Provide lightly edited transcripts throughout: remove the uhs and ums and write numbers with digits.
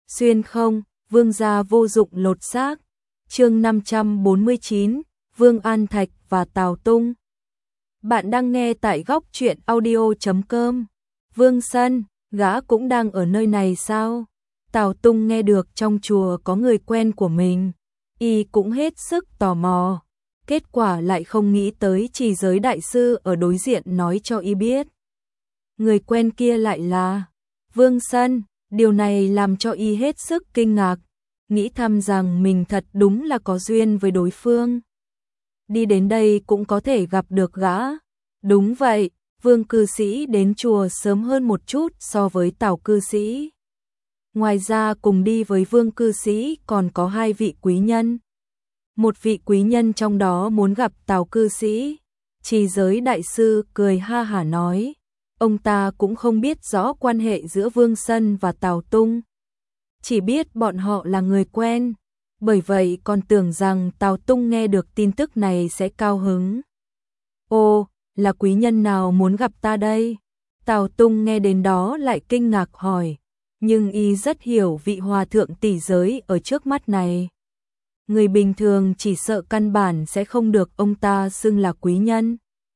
xuyên không, vương gia vô dụng lột xác. Chương 549, Vương An Thạch và Tào Tung. Bạn đang nghe tại góc truyện audio.com. Vương Sân, gã cũng đang ở nơi này sao? Tào Tung nghe được trong chùa có người quen của mình, y cũng hết sức tò mò. Kết quả lại không nghĩ tới Trì Giới đại sư ở đối diện nói cho y biết. Người quen kia lại là Vương Sân, điều này làm cho y hết sức kinh ngạc, nghĩ thầm rằng mình thật đúng là có duyên với đối phương. Đi đến đây cũng có thể gặp được gã. Đúng vậy, Vương cư sĩ đến chùa sớm hơn một chút so với Tào cư sĩ. Ngoài ra cùng đi với Vương cư sĩ còn có hai vị quý nhân. Một vị quý nhân trong đó muốn gặp Tào cư sĩ. Trì Giới đại sư cười ha hả nói, ông ta cũng không biết rõ quan hệ giữa Vương Sân và Tào Tung, chỉ biết bọn họ là người quen, bởi vậy còn tưởng rằng Tào Tung nghe được tin tức này sẽ cao hứng. Ô, là quý nhân nào muốn gặp ta đây? Tào Tung nghe đến đó lại kinh ngạc hỏi, nhưng y rất hiểu vị hòa thượng tỷ giới ở trước mắt này. Người bình thường chỉ sợ căn bản sẽ không được ông ta xưng là quý nhân.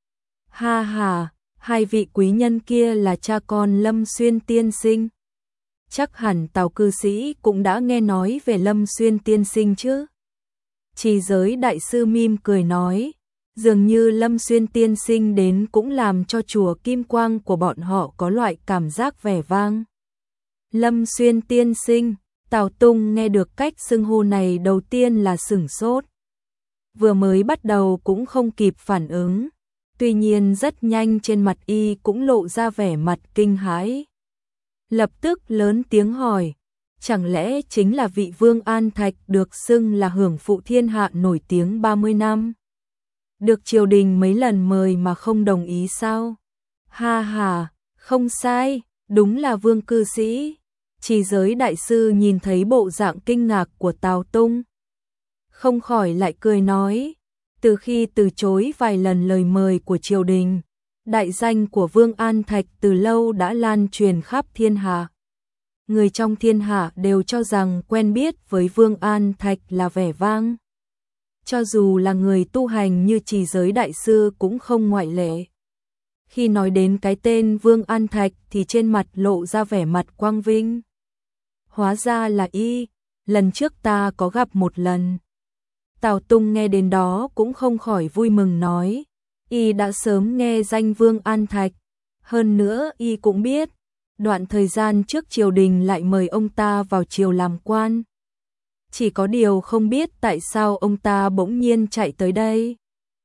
Ha ha, hai vị quý nhân kia là cha con Lâm Xuyên tiên sinh. Chắc hẳn Tào cư sĩ cũng đã nghe nói về Lâm Xuyên tiên sinh chứ? Trì Giới đại sư mỉm cười nói, dường như Lâm Xuyên tiên sinh đến cũng làm cho chùa Kim Quang của bọn họ có loại cảm giác vẻ vang. Lâm Xuyên tiên sinh, Tào Tung nghe được cách xưng hô này đầu tiên là sửng sốt. Vừa mới bắt đầu cũng không kịp phản ứng, tuy nhiên rất nhanh trên mặt y cũng lộ ra vẻ mặt kinh hãi. Lập tức lớn tiếng hỏi, chẳng lẽ chính là vị Vương An Thạch được xưng là hưởng phụ thiên hạ nổi tiếng 30 năm? Được triều đình mấy lần mời mà không đồng ý sao? Ha ha, không sai, đúng là Vương cư sĩ. Trì Giới đại sư nhìn thấy bộ dạng kinh ngạc của Tào Tung, không khỏi lại cười nói, từ khi từ chối vài lần lời mời của triều đình, đại danh của Vương An Thạch từ lâu đã lan truyền khắp thiên hạ. Người trong thiên hạ đều cho rằng quen biết với Vương An Thạch là vẻ vang. Cho dù là người tu hành như Trì Giới đại sư cũng không ngoại lệ. Khi nói đến cái tên Vương An Thạch thì trên mặt lộ ra vẻ mặt quang vinh. Hóa ra là y, lần trước ta có gặp một lần. Tào Tung nghe đến đó cũng không khỏi vui mừng nói, y đã sớm nghe danh Vương An Thạch, hơn nữa y cũng biết, đoạn thời gian trước triều đình lại mời ông ta vào triều làm quan. Chỉ có điều không biết tại sao ông ta bỗng nhiên chạy tới đây.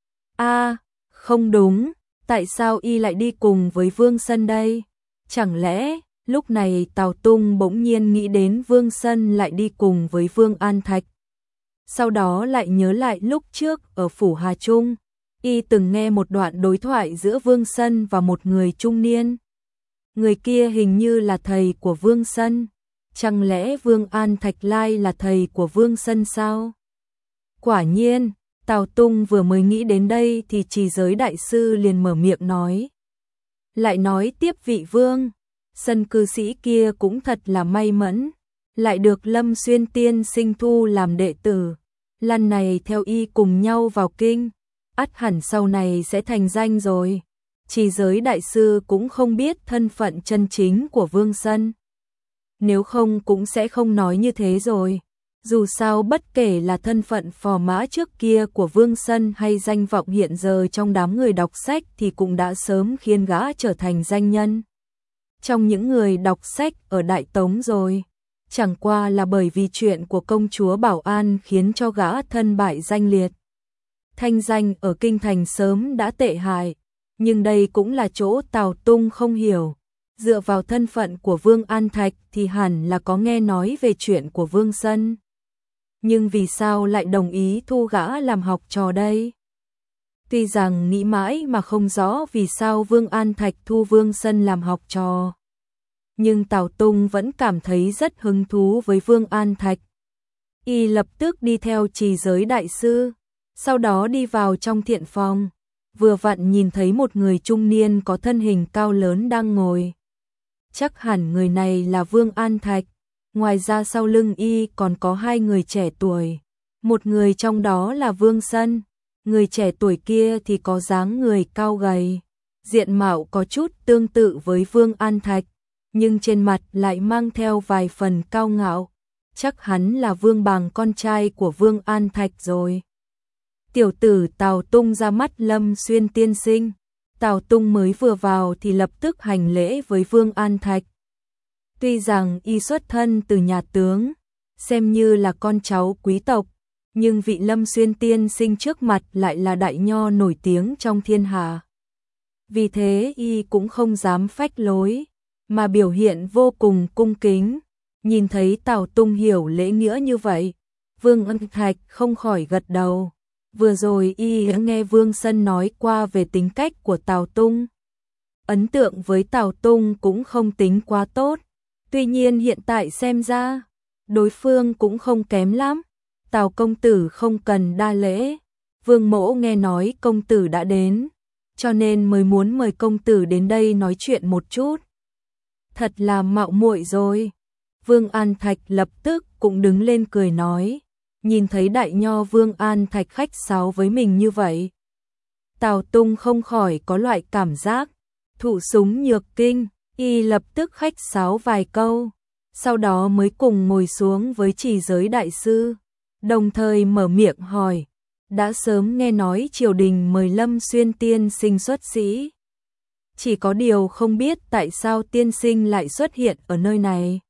Không đúng, tại sao y lại đi cùng với Vương Sân đây? Chẳng lẽ, lúc này Tào Tung bỗng nhiên nghĩ đến Vương Sân lại đi cùng với Vương An Thạch. Sau đó lại nhớ lại lúc trước ở Phủ Hà Trung, y từng nghe một đoạn đối thoại giữa Vương Sân và một người trung niên. Người kia hình như là thầy của Vương Sân. Chẳng lẽ Vương An Thạch lai là thầy của Vương Sân sao? Quả nhiên, Tào Tung vừa mới nghĩ đến đây thì Trì Giới đại sư liền mở miệng nói. Lại nói tiếp vị Vương Sân cư sĩ kia cũng thật là may mắn, lại được Lâm Xuyên tiên sinh thu làm đệ tử. Lần này theo y cùng nhau vào kinh, ắt hẳn sau này sẽ thành danh rồi. Trì Giới đại sư cũng không biết thân phận chân chính của Vương Sân. Nếu không cũng sẽ không nói như thế rồi. Dù sao bất kể là thân phận phò mã trước kia của Vương Sân hay danh vọng hiện giờ trong đám người đọc sách thì cũng đã sớm khiến gã trở thành danh nhân trong những người đọc sách ở Đại Tống rồi. Chẳng qua là bởi vì chuyện của công chúa Bảo An khiến cho gã thân bại danh liệt. Thanh danh ở kinh thành sớm đã tệ hại, nhưng đây cũng là chỗ Tào Tung không hiểu. Dựa vào thân phận của Vương An Thạch thì hẳn là có nghe nói về chuyện của Vương Sân. Nhưng vì sao lại đồng ý thu gã làm học trò đây? Tuy rằng nghĩ mãi mà không rõ vì sao Vương An Thạch thu Vương Sân làm học trò, nhưng Tào Tung vẫn cảm thấy rất hứng thú với Vương An Thạch. Y lập tức đi theo Trì Giới đại sư, sau đó đi vào trong thiện phòng, vừa vặn nhìn thấy một người trung niên có thân hình cao lớn đang ngồi. Chắc hẳn người này là Vương An Thạch. Ngoài ra sau lưng y còn có hai người trẻ tuổi. Một người trong đó là Vương Sân. Người trẻ tuổi kia thì có dáng người cao gầy, diện mạo có chút tương tự với Vương An Thạch, nhưng trên mặt lại mang theo vài phần cao ngạo. Chắc hắn là Vương Bàng, con trai của Vương An Thạch rồi. Tiểu tử Tào Tung ra mắt Lâm Xuyên tiên sinh. Tào Tung mới vừa vào thì lập tức hành lễ với Vương An Thạch. Tuy rằng y xuất thân từ nhà tướng, xem như là con cháu quý tộc, nhưng vị Lâm Xuyên tiên sinh trước mặt lại là đại nho nổi tiếng trong thiên hạ. Vì thế y cũng không dám phách lối, mà biểu hiện vô cùng cung kính. Nhìn thấy Tào Tung hiểu lễ nghĩa như vậy, Vương An Thạch không khỏi gật đầu. Vừa rồi y đã nghe Vương Sân nói qua về tính cách của Tào Tung. Ấn tượng với Tào Tung cũng không tính quá tốt. Tuy nhiên hiện tại xem ra, đối phương cũng không kém lắm. Tào công tử không cần đa lễ. Vương mỗ nghe nói công tử đã đến, cho nên mới muốn mời công tử đến đây nói chuyện một chút. Thật là mạo muội rồi. Vương An Thạch lập tức cũng đứng lên cười nói. Nhìn thấy đại nho Vương An Thạch khách sáo với mình như vậy, Tào Tung không khỏi có loại cảm giác thụ súng nhược kinh. Y lập tức khách sáo vài câu, sau đó mới cùng ngồi xuống với Trì Giới đại sư, đồng thời mở miệng hỏi. Đã sớm nghe nói triều đình mời Lâm Xuyên tiên sinh xuất sĩ, chỉ có điều không biết tại sao tiên sinh lại xuất hiện ở nơi này.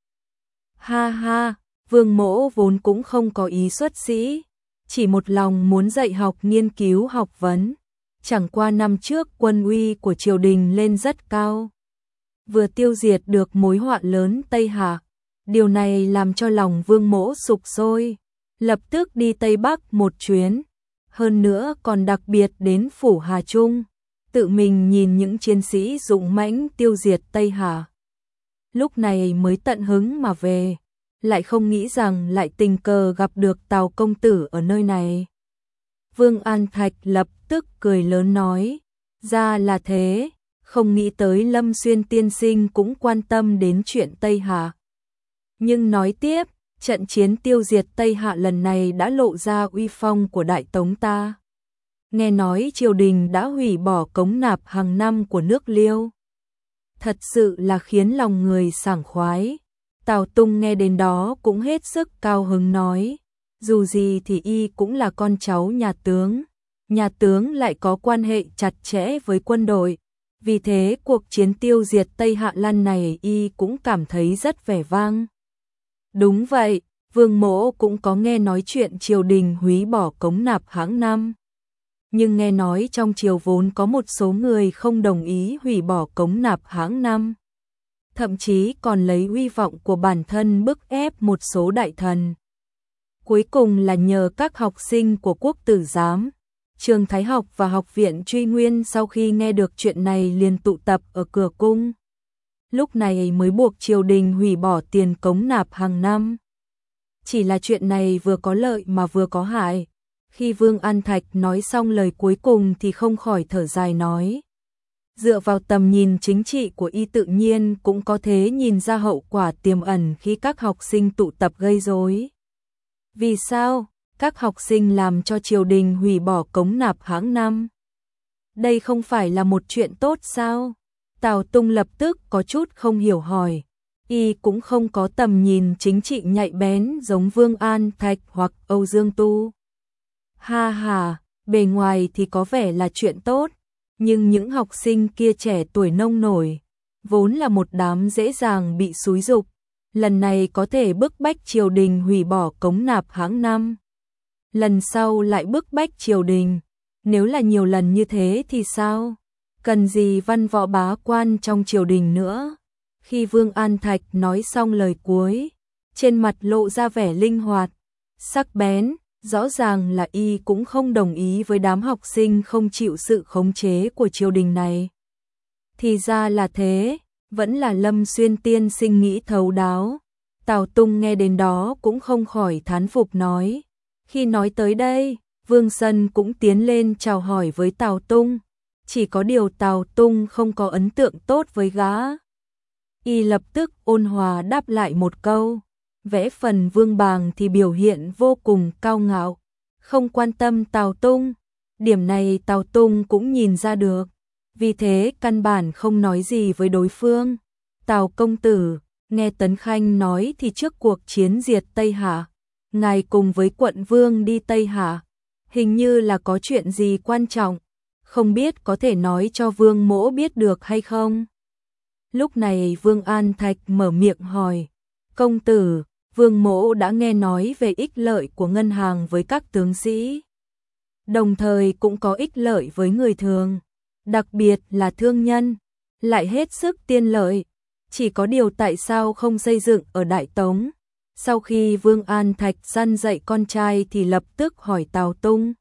Ha ha, Vương mỗ vốn cũng không có ý xuất sĩ, chỉ một lòng muốn dạy học nghiên cứu học vấn. Chẳng qua năm trước quân uy của triều đình lên rất cao, vừa tiêu diệt được mối họa lớn Tây Hạ. Điều này làm cho lòng Vương mỗ sục sôi, lập tức đi Tây Bắc một chuyến, hơn nữa còn đặc biệt đến phủ Hà Trung, tự mình nhìn những chiến sĩ dũng mãnh tiêu diệt Tây Hạ. Lúc này mới tận hứng mà về, lại không nghĩ rằng lại tình cờ gặp được Tào công tử ở nơi này. Vương An Thạch lập tức cười lớn nói, ra là thế, không nghĩ tới Lâm Xuyên tiên sinh cũng quan tâm đến chuyện Tây Hạ. Nhưng nói tiếp, trận chiến tiêu diệt Tây Hạ lần này đã lộ ra uy phong của Đại Tống ta. Nghe nói triều đình đã hủy bỏ cống nạp hàng năm của nước Liêu. Thật sự là khiến lòng người sảng khoái. Tào Tung nghe đến đó cũng hết sức cao hứng nói, dù gì thì y cũng là con cháu nhà tướng lại có quan hệ chặt chẽ với quân đội. Vì thế cuộc chiến tiêu diệt Tây Hạ lần này y cũng cảm thấy rất vẻ vang. Đúng vậy, Vương mỗ cũng có nghe nói chuyện triều đình hủy bỏ cống nạp hàng năm. Nhưng nghe nói trong triều vốn có một số người không đồng ý hủy bỏ cống nạp hàng năm. Thậm chí còn lấy uy vọng của bản thân bức ép một số đại thần. Cuối cùng là nhờ các học sinh của Quốc Tử Giám, Trường Thái học và Học viện Truy Nguyên sau khi nghe được chuyện này liền tụ tập ở cửa cung. Lúc này mới buộc triều đình hủy bỏ tiền cống nạp hàng năm. Chỉ là chuyện này vừa có lợi mà vừa có hại. Khi Vương An Thạch nói xong lời cuối cùng thì không khỏi thở dài nói. Dựa vào tầm nhìn chính trị của y tự nhiên cũng có thể nhìn ra hậu quả tiềm ẩn khi các học sinh tụ tập gây rối. Vì sao? Các học sinh làm cho triều đình hủy bỏ cống nạp hàng năm. Đây không phải là một chuyện tốt sao? Tào Tung lập tức có chút không hiểu hỏi. Y cũng không có tầm nhìn chính trị nhạy bén giống Vương An Thạch hoặc Âu Dương Tu. Ha ha, bề ngoài thì có vẻ là chuyện tốt, nhưng những học sinh kia trẻ tuổi nông nổi, vốn là một đám dễ dàng bị xúi giục, lần này có thể bức bách triều đình hủy bỏ cống nạp hàng năm. Lần sau lại bức bách triều đình, nếu là nhiều lần như thế thì sao? Cần gì văn võ bá quan trong triều đình nữa? Khi Vương An Thạch nói xong lời cuối, trên mặt lộ ra vẻ linh hoạt, sắc bén, rõ ràng là y cũng không đồng ý với đám học sinh không chịu sự khống chế của triều đình này. Thì ra là thế, vẫn là Lâm Xuyên tiên sinh nghĩ thấu đáo. Tào Tung nghe đến đó cũng không khỏi thán phục nói. Khi nói tới đây, Vương Sân cũng tiến lên chào hỏi với Tào Tung. Chỉ có điều Tào Tung không có ấn tượng tốt với gã. Y lập tức ôn hòa đáp lại một câu. vẽ phần Vương Bàng thì biểu hiện vô cùng cao ngạo, không quan tâm Tào Tung. Điểm này Tào Tung cũng nhìn ra được, vì thế căn bản không nói gì với đối phương. Tào công tử, nghe Tấn Khanh nói thì trước cuộc chiến diệt Tây Hạ, ngài cùng với quận vương đi Tây Hạ, hình như là có chuyện gì quan trọng, không biết có thể nói cho Vương Mỗ biết được hay không? Lúc này Vương An Thạch mở miệng hỏi, công tử, Vương Mỗ đã nghe nói về ích lợi của ngân hàng với các tướng sĩ, đồng thời cũng có ích lợi với người thường, đặc biệt là thương nhân, lại hết sức tiên lợi. Chỉ có điều tại sao không xây dựng ở Đại Tống? Sau khi Vương An Thạch răn dạy con trai thì lập tức hỏi Tào Tung.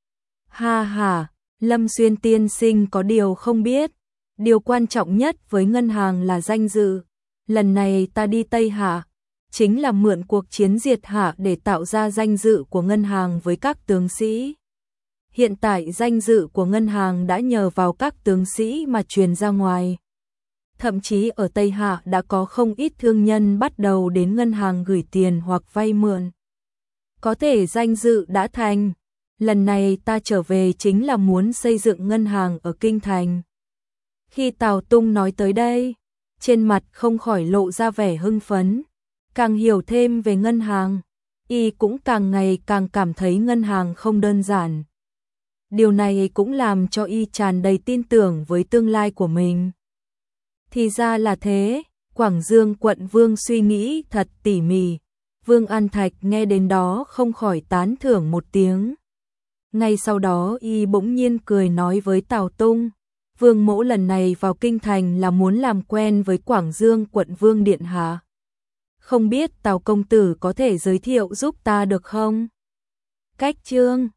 Ha ha, Lâm Xuyên tiên sinh có điều không biết, điều quan trọng nhất với ngân hàng là danh dự. Lần này ta đi Tây Hạ, chính là mượn cuộc chiến diệt Hạ để tạo ra danh dự của ngân hàng với các tướng sĩ. Hiện tại danh dự của ngân hàng đã nhờ vào các tướng sĩ mà truyền ra ngoài. Thậm chí ở Tây Hạ đã có không ít thương nhân bắt đầu đến ngân hàng gửi tiền hoặc vay mượn. Có thể danh dự đã thành. Lần này ta trở về chính là muốn xây dựng ngân hàng ở Kinh Thành. Khi Tào Tung nói tới đây, trên mặt không khỏi lộ ra vẻ hưng phấn. Càng hiểu thêm về ngân hàng, y cũng càng ngày càng cảm thấy ngân hàng không đơn giản. Điều này cũng làm cho y tràn đầy tin tưởng với tương lai của mình. Thì ra là thế, Quảng Dương quận vương suy nghĩ thật tỉ mỉ. Vương An Thạch nghe đến đó không khỏi tán thưởng một tiếng. Ngay sau đó y bỗng nhiên cười nói với Tào Tung, Vương Mỗ lần này vào Kinh Thành là muốn làm quen với Quảng Dương quận vương điện hạ. Không biết Tào công tử có thể giới thiệu giúp ta được không? Cách chương